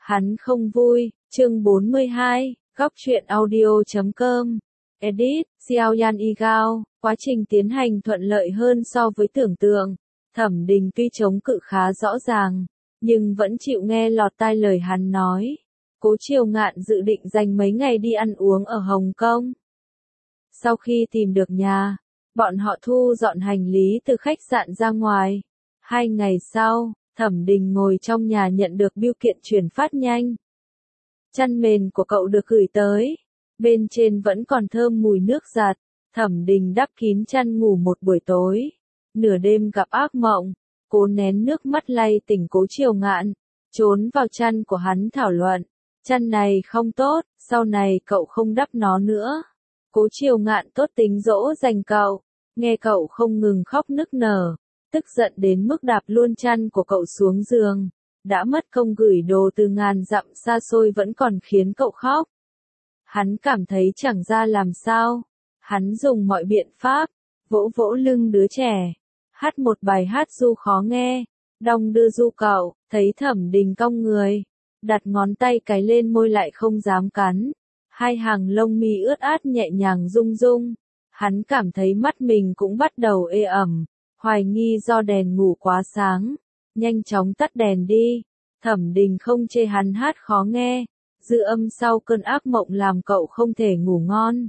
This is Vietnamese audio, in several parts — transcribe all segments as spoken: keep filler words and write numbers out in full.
Hắn không vui, chương bốn mươi hai, góc truyện audio chấm com. Edit, Xiao Yan Igao, quá trình tiến hành thuận lợi hơn so với tưởng tượng. Thẩm Đình tuy chống cự khá rõ ràng, nhưng vẫn chịu nghe lọt tai lời hắn nói. Cố Triều Ngạn dự định dành mấy ngày đi ăn uống ở Hồng Kông. Sau khi tìm được nhà, bọn họ thu dọn hành lý từ khách sạn ra ngoài. Hai ngày sau, Thẩm Đình ngồi trong nhà nhận được bưu kiện chuyển phát nhanh. Chăn mền của cậu được gửi tới. Bên trên vẫn còn thơm mùi nước giặt. Thẩm Đình đắp kín chăn ngủ một buổi tối. Nửa đêm gặp ác mộng, cố nén nước mắt lay tỉnh Cố Triều Ngạn, trốn vào chăn của hắn thảo luận. Chăn này không tốt, sau này cậu không đắp nó nữa. Cố Triều Ngạn tốt tính dỗ dành cậu, nghe cậu không ngừng khóc nức nở, tức giận đến mức đạp luôn chăn của cậu xuống giường. Đã mất công gửi đồ từ ngàn dặm xa xôi vẫn còn khiến cậu khóc. Hắn cảm thấy chẳng ra làm sao. Hắn dùng mọi biện pháp, vỗ vỗ lưng đứa trẻ, hát một bài hát ru khó nghe, đong đưa ru cậu, thấy Thẩm Đình cong người, đặt ngón tay cái lên môi lại không dám cắn. Hai hàng lông mi ướt át nhẹ nhàng rung rung. Hắn cảm thấy mắt mình cũng bắt đầu ê ẩm, hoài nghi do đèn ngủ quá sáng. Nhanh chóng tắt đèn đi. Thẩm Đình không chê hắn hát khó nghe, dư âm sau cơn ác mộng làm cậu không thể ngủ ngon.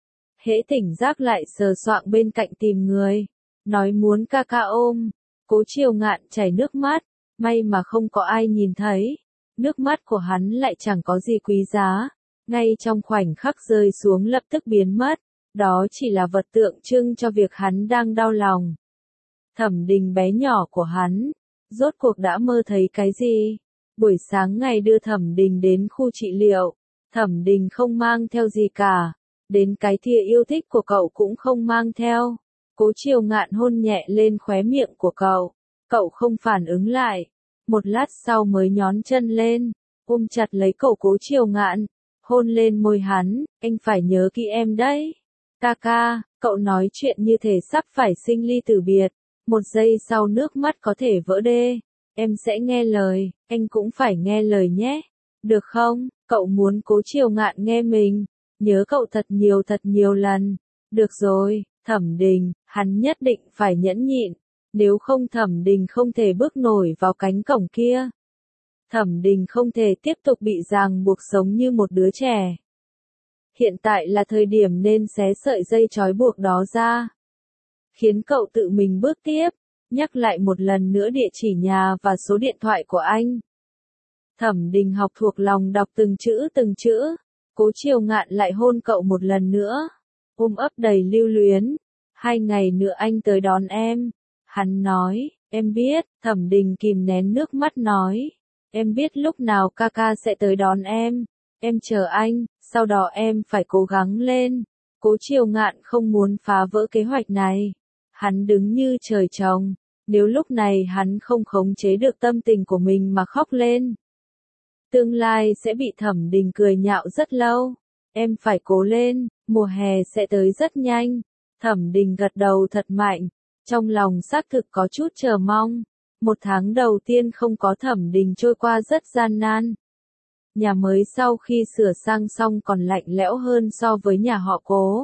Hễ tỉnh giấc lại sờ soạng bên cạnh tìm người, nói muốn ca ca ôm. Cố Triều Ngạn chảy nước mắt, may mà không có ai nhìn thấy. Nước mắt của hắn lại chẳng có gì quý giá, ngay trong khoảnh khắc rơi xuống lập tức biến mất. Đó chỉ là vật tượng trưng cho việc hắn đang đau lòng. Thẩm Đình bé nhỏ của hắn, rốt cuộc đã mơ thấy cái gì? Buổi sáng ngày đưa Thẩm Đình đến khu trị liệu, Thẩm Đình không mang theo gì cả, đến cái thìa yêu thích của cậu cũng không mang theo. Cố Triều Ngạn hôn nhẹ lên khóe miệng của cậu, cậu không phản ứng lại, một lát sau mới nhón chân lên, ôm chặt lấy cậu Cố Triều Ngạn, hôn lên môi hắn, anh phải nhớ kỹ em đấy. Ca ca, cậu nói chuyện như thể sắp phải sinh ly tử biệt. Một giây sau nước mắt có thể vỡ đê. Em sẽ nghe lời, anh cũng phải nghe lời nhé. Được không? Cậu muốn Cố Triều Ngạn nghe mình. Nhớ cậu thật nhiều thật nhiều lần. Được rồi, Thẩm Đình, hắn nhất định phải nhẫn nhịn. Nếu không Thẩm Đình không thể bước nổi vào cánh cổng kia. Thẩm Đình không thể tiếp tục bị ràng buộc sống như một đứa trẻ. Hiện tại là thời điểm nên xé sợi dây trói buộc đó ra. Khiến cậu tự mình bước tiếp, nhắc lại một lần nữa địa chỉ nhà và số điện thoại của anh. Thẩm Đình học thuộc lòng đọc từng chữ từng chữ. Cố Triều Ngạn lại hôn cậu một lần nữa, ôm ấp đầy lưu luyến. Hai ngày nữa anh tới đón em. Hắn nói, em biết. Thẩm Đình kìm nén nước mắt nói, em biết lúc nào ca ca sẽ tới đón em. Em chờ anh, sau đó em phải cố gắng lên. Cố Triều Ngạn không muốn phá vỡ kế hoạch này. Hắn đứng như trời trồng, nếu lúc này hắn không khống chế được tâm tình của mình mà khóc lên, tương lai sẽ bị Thẩm Đình cười nhạo rất lâu. Em phải cố lên, mùa hè sẽ tới rất nhanh. Thẩm Đình gật đầu thật mạnh, trong lòng xác thực có chút chờ mong. Một tháng đầu tiên không có Thẩm Đình trôi qua rất gian nan. Nhà mới sau khi sửa sang xong còn lạnh lẽo hơn so với nhà họ Cố.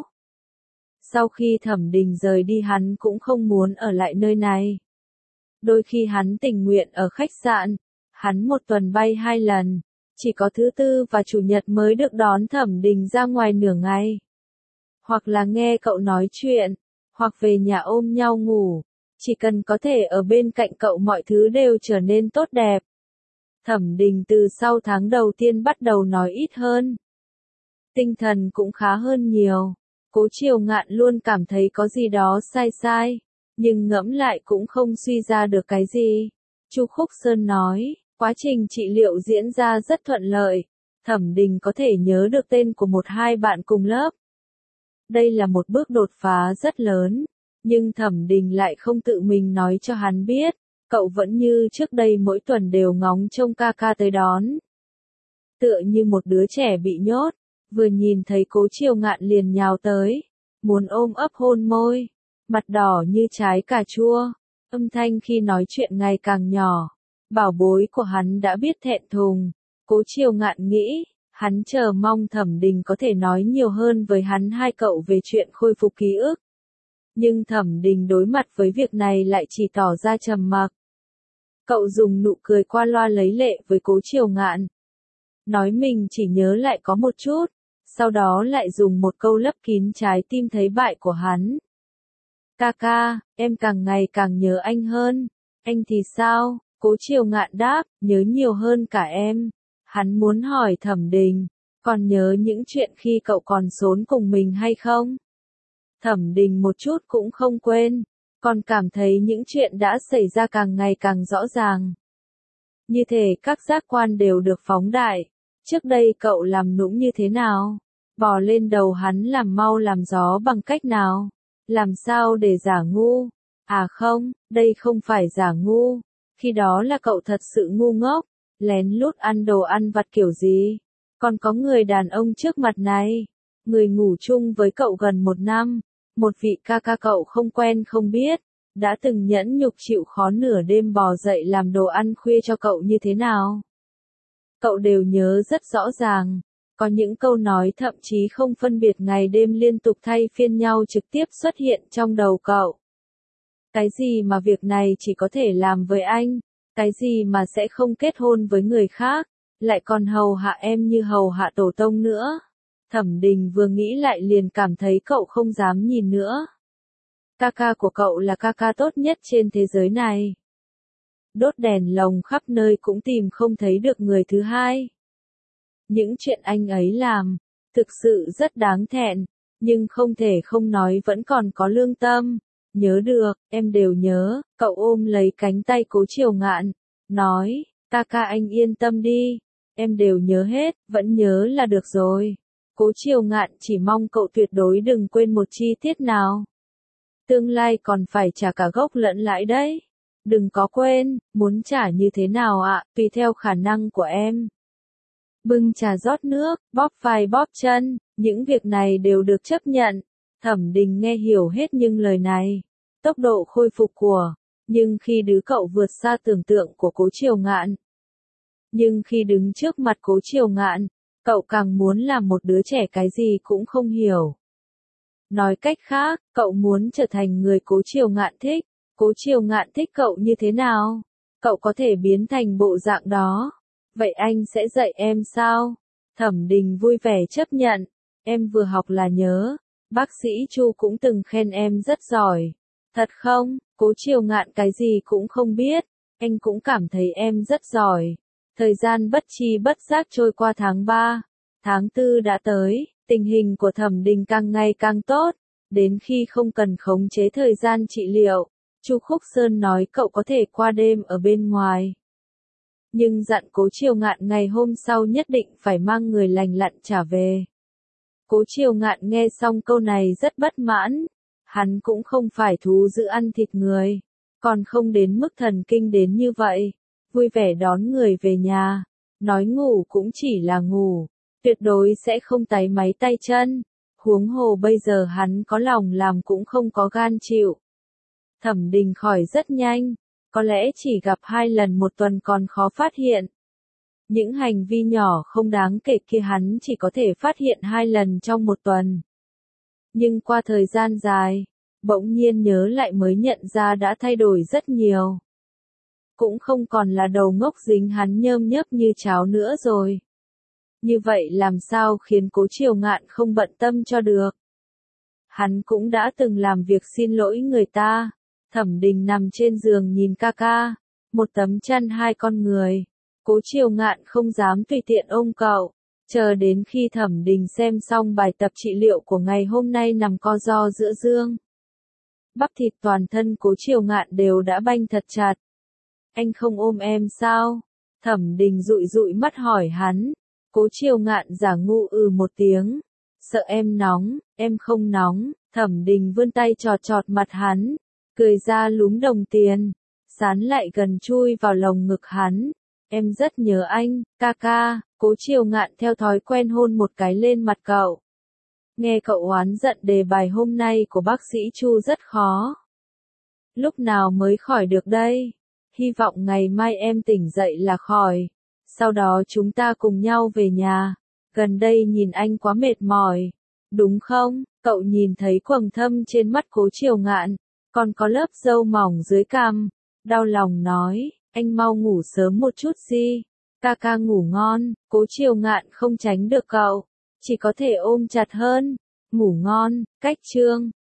Sau khi Thẩm Đình rời đi hắn cũng không muốn ở lại nơi này. Đôi khi hắn tình nguyện ở khách sạn, hắn một tuần bay hai lần, chỉ có thứ tư và chủ nhật mới được đón Thẩm Đình ra ngoài nửa ngày. Hoặc là nghe cậu nói chuyện, hoặc về nhà ôm nhau ngủ, chỉ cần có thể ở bên cạnh cậu mọi thứ đều trở nên tốt đẹp. Thẩm Đình từ sau tháng đầu tiên bắt đầu nói ít hơn. Tinh thần cũng khá hơn nhiều. Cố Triều Ngạn luôn cảm thấy có gì đó sai sai, nhưng ngẫm lại cũng không suy ra được cái gì. Chu Khúc Sơn nói, quá trình trị liệu diễn ra rất thuận lợi. Thẩm Đình có thể nhớ được tên của một hai bạn cùng lớp. Đây là một bước đột phá rất lớn, nhưng Thẩm Đình lại không tự mình nói cho hắn biết. Cậu vẫn như trước đây mỗi tuần đều ngóng trông ca ca tới đón. Tựa như một đứa trẻ bị nhốt, vừa nhìn thấy Cố Triều Ngạn liền nhào tới, muốn ôm ấp hôn môi, mặt đỏ như trái cà chua, âm thanh khi nói chuyện ngày càng nhỏ. Bảo bối của hắn đã biết thẹn thùng, Cố Triều Ngạn nghĩ, hắn chờ mong Thẩm Đình có thể nói nhiều hơn với hắn hai cậu về chuyện khôi phục ký ức. Nhưng Thẩm Đình đối mặt với việc này lại chỉ tỏ ra trầm mặc. Cậu dùng nụ cười qua loa lấy lệ với Cố Triều Ngạn. Nói mình chỉ nhớ lại có một chút, sau đó lại dùng một câu lấp kín trái tim thấy bại của hắn. Ca ca, em càng ngày càng nhớ anh hơn. Anh thì sao? Cố Triều Ngạn đáp, nhớ nhiều hơn cả em. Hắn muốn hỏi Thẩm Đình, còn nhớ những chuyện khi cậu còn xốn cùng mình hay không? Thẩm Đình một chút cũng không quên, còn cảm thấy những chuyện đã xảy ra càng ngày càng rõ ràng. Như thể các giác quan đều được phóng đại. Trước đây cậu làm nũng như thế nào? Bò lên đầu hắn làm mau làm gió bằng cách nào? Làm sao để giả ngu? À không, đây không phải giả ngu. Khi đó là cậu thật sự ngu ngốc, lén lút ăn đồ ăn vặt kiểu gì. Còn có người đàn ông trước mặt này, người ngủ chung với cậu gần một năm, một vị ca ca cậu không quen không biết, đã từng nhẫn nhục chịu khó nửa đêm bò dậy làm đồ ăn khuya cho cậu như thế nào. Cậu đều nhớ rất rõ ràng, có những câu nói thậm chí không phân biệt ngày đêm liên tục thay phiên nhau trực tiếp xuất hiện trong đầu cậu. Cái gì mà việc này chỉ có thể làm với anh, cái gì mà sẽ không kết hôn với người khác, lại còn hầu hạ em như hầu hạ tổ tông nữa. Thẩm Đình vừa nghĩ lại liền cảm thấy cậu không dám nhìn nữa. Ca ca của cậu là ca ca tốt nhất trên thế giới này. Đốt đèn lồng khắp nơi cũng tìm không thấy được người thứ hai. Những chuyện anh ấy làm, thực sự rất đáng thẹn, nhưng không thể không nói vẫn còn có lương tâm. Nhớ được, em đều nhớ. Cậu ôm lấy cánh tay Cố Triều Ngạn, nói, ca ca anh yên tâm đi, em đều nhớ hết, vẫn nhớ là được rồi. Cố Triều Ngạn chỉ mong cậu tuyệt đối đừng quên một chi tiết nào. Tương lai còn phải trả cả gốc lẫn lãi đấy. Đừng có quên, muốn trả như thế nào ạ, tùy theo khả năng của em. Bưng trà rót nước, bóp vai bóp chân, những việc này đều được chấp nhận. Thẩm Đình nghe hiểu hết những lời này. Tốc độ khôi phục của, nhưng khi đứa cậu vượt xa tưởng tượng của Cố Triều Ngạn. Nhưng khi đứng trước mặt Cố Triều Ngạn, cậu càng muốn làm một đứa trẻ cái gì cũng không hiểu. Nói cách khác, cậu muốn trở thành người Cố Triều Ngạn thích. Cố Triều Ngạn thích cậu như thế nào? Cậu có thể biến thành bộ dạng đó. Vậy anh sẽ dạy em sao? Thẩm Đình vui vẻ chấp nhận. Em vừa học là nhớ. Bác sĩ Chu cũng từng khen em rất giỏi. Thật không? Cố Triều Ngạn cái gì cũng không biết. Anh cũng cảm thấy em rất giỏi. Thời gian bất chi bất giác trôi qua tháng ba. Tháng tư đã tới. Tình hình của Thẩm Đình càng ngày càng tốt. Đến khi không cần khống chế thời gian trị liệu, Chu Khúc Sơn nói cậu có thể qua đêm ở bên ngoài. Nhưng dặn Cố Triều Ngạn ngày hôm sau nhất định phải mang người lành lặn trả về. Cố Triều Ngạn nghe xong câu này rất bất mãn. Hắn cũng không phải thú dữ ăn thịt người. Còn không đến mức thần kinh đến như vậy. Vui vẻ đón người về nhà. Nói ngủ cũng chỉ là ngủ. Tuyệt đối sẽ không táy máy tay chân. Huống hồ bây giờ hắn có lòng làm cũng không có gan chịu. Thẩm Đình khỏi rất nhanh. Có lẽ chỉ gặp hai lần một tuần còn khó phát hiện. Những hành vi nhỏ không đáng kể kia hắn chỉ có thể phát hiện hai lần trong một tuần. Nhưng qua thời gian dài, bỗng nhiên nhớ lại mới nhận ra đã thay đổi rất nhiều. Cũng không còn là đầu ngốc dính hắn nhơm nhớp như cháo nữa rồi. Như vậy làm sao khiến Cố Triều Ngạn không bận tâm cho được. Hắn cũng đã từng làm việc xin lỗi người ta. Thẩm Đình nằm trên giường nhìn ca ca, một tấm chăn hai con người. Cố Triều Ngạn không dám tùy tiện ôm cậu, chờ đến khi Thẩm Đình xem xong bài tập trị liệu của ngày hôm nay nằm co ro giữa giường. Bắp thịt toàn thân Cố Triều Ngạn đều đã banh thật chặt. Anh không ôm em sao? Thẩm Đình dụi dụi mắt hỏi hắn. Cố Triều Ngạn giả ngu ừ một tiếng. Sợ em nóng, em không nóng. Thẩm Đình vươn tay chọt chọt mặt hắn, cười ra lúm đồng tiền, sán lại gần chui vào lồng ngực hắn. Em rất nhớ anh, ca ca. Cố Triều Ngạn theo thói quen hôn một cái lên mặt cậu. Nghe cậu oán giận đề bài hôm nay của bác sĩ Chu rất khó. Lúc nào mới khỏi được đây? Hy vọng ngày mai em tỉnh dậy là khỏi. Sau đó chúng ta cùng nhau về nhà. Gần đây nhìn anh quá mệt mỏi. Đúng không? Cậu nhìn thấy quầng thâm trên mắt Cố Triều Ngạn, còn có lớp râu mỏng dưới cằm. Đau lòng nói, anh mau ngủ sớm một chút đi. Ca ca ngủ ngon. Cố Triều Ngạn không tránh được cậu, chỉ có thể ôm chặt hơn. Ngủ ngon. Cách chương